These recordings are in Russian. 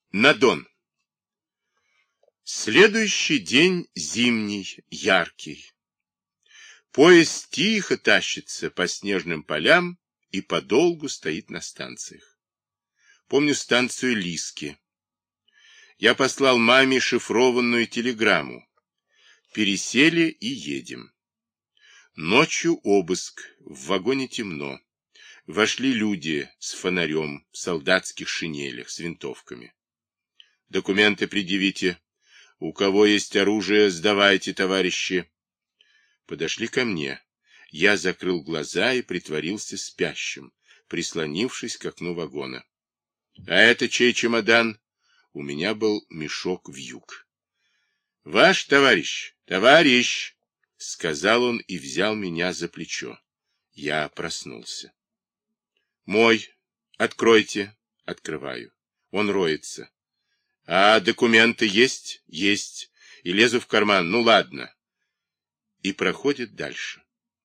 На Дон. Следующий день зимний, яркий. Поезд тихо тащится по снежным полям и подолгу стоит на станциях. Помню станцию Лиски. Я послал маме шифрованную телеграмму. Пересели и едем. Ночью обыск, в вагоне темно. Вошли люди с фонарем, в солдатских шинелях, с винтовками. Документы предъявите. У кого есть оружие, сдавайте, товарищи. Подошли ко мне. Я закрыл глаза и притворился спящим, прислонившись к окну вагона. А это чей чемодан? У меня был мешок вьюг. Ваш товарищ, товарищ, сказал он и взял меня за плечо. Я проснулся. Мой, откройте. Открываю. Он роется. А документы есть? Есть. И лезу в карман. Ну ладно. И проходит дальше.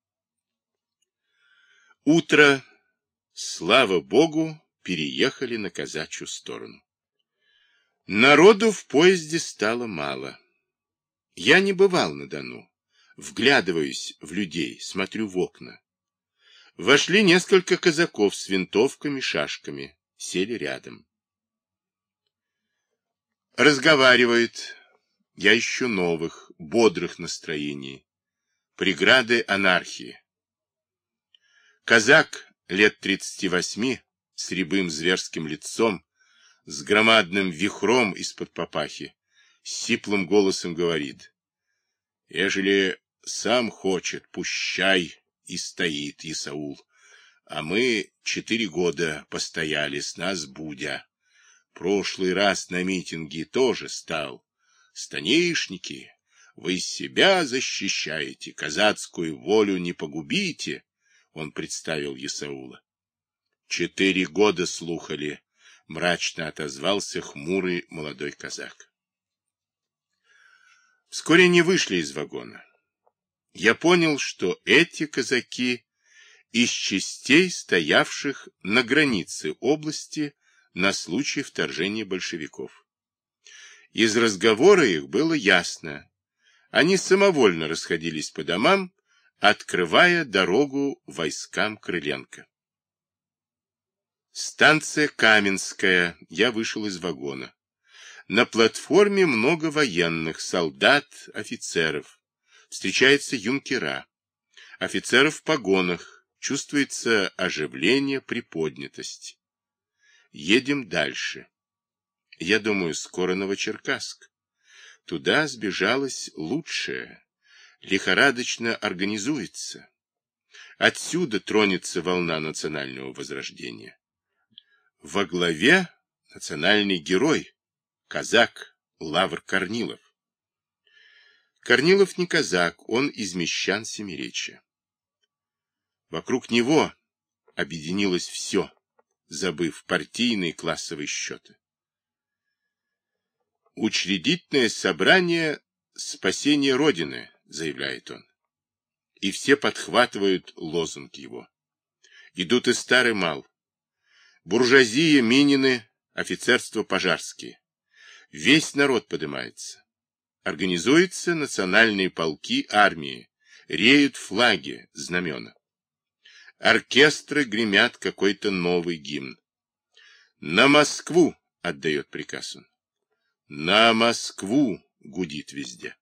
Утро. Слава Богу, переехали на казачью сторону. Народу в поезде стало мало. Я не бывал на Дону. Вглядываюсь в людей, смотрю в окна. Вошли несколько казаков с винтовками, шашками. Сели рядом. Разговаривают. Я ищу новых, бодрых настроений. Преграды анархии. Казак лет 38, с рябым зверским лицом, с громадным вихром из-под папахи, с сиплым голосом говорит: «Ежели сам хочет, пущай и стоит Исаул, а мы 4 года постояли, с нас будя. Прошлый раз на митинге тоже стал. Станишники, вы себя защищаете, казацкую волю не погубите». Он представил Исаула. 4 года слухали, мрачно отозвался хмурый молодой казак. Вскоре они вышли из вагона. Я понял, что эти казаки из частей, стоявших на границе области на случай вторжения большевиков. Из разговора их было ясно. Они самовольно расходились по домам, открывая дорогу войскам Крыленко. Станция Каменская. Я вышел из вагона. На платформе много военных, солдат, офицеров. Встречаются юнкера. Офицеров в погонах. Чувствуется оживление, приподнятость. Едем дальше. Я думаю, скоро Новочеркасск. Туда сбежалось лучшее. Лихорадочно организуется. Отсюда тронется волна национального возрождения. Во главе национальный герой, казак Лавр Корнилов. Корнилов не казак, он из мещан Семиречья. Вокруг него объединилось все, забыв партийные классовые счеты. Учредительное собрание спасения Родины, заявляет он. И все подхватывают лозунг его. Идут и старый мал. Буржуазия, Минины, офицерство пожарские. Весь народ поднимается. Организуются национальные полки армии. Реют флаги, знамена. Оркестры гремят какой-то новый гимн. «На Москву!» — отдает приказ он. «На Москву!» — гудит везде.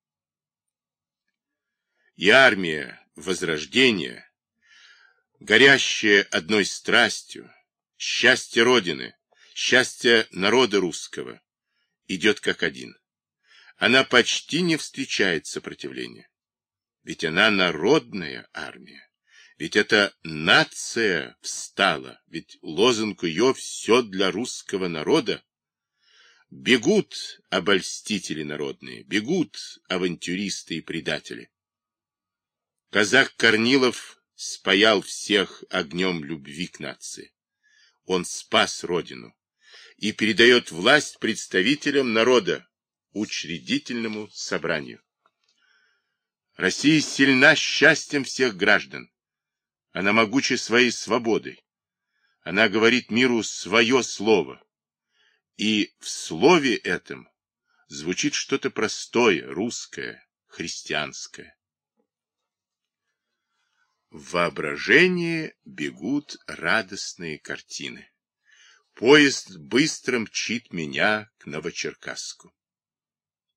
И армия возрождения, горящая одной страстью, счастье Родины, счастье народа русского, идет как один. Она почти не встречает сопротивления. Ведь она народная армия. Ведь это нация встала. Ведь лозунг ее «все для русского народа». Бегут обольстители народные, бегут авантюристы и предатели. Казак Корнилов спаял всех огнем любви к нации. Он спас Родину и передает власть представителям народа, учредительному собранию. Россия сильна счастьем всех граждан. Она могуча своей свободой. Она говорит миру свое слово. И в слове этом звучит что-то простое, русское, христианское. В воображении бегут радостные картины. Поезд быстро мчит меня к Новочеркасску.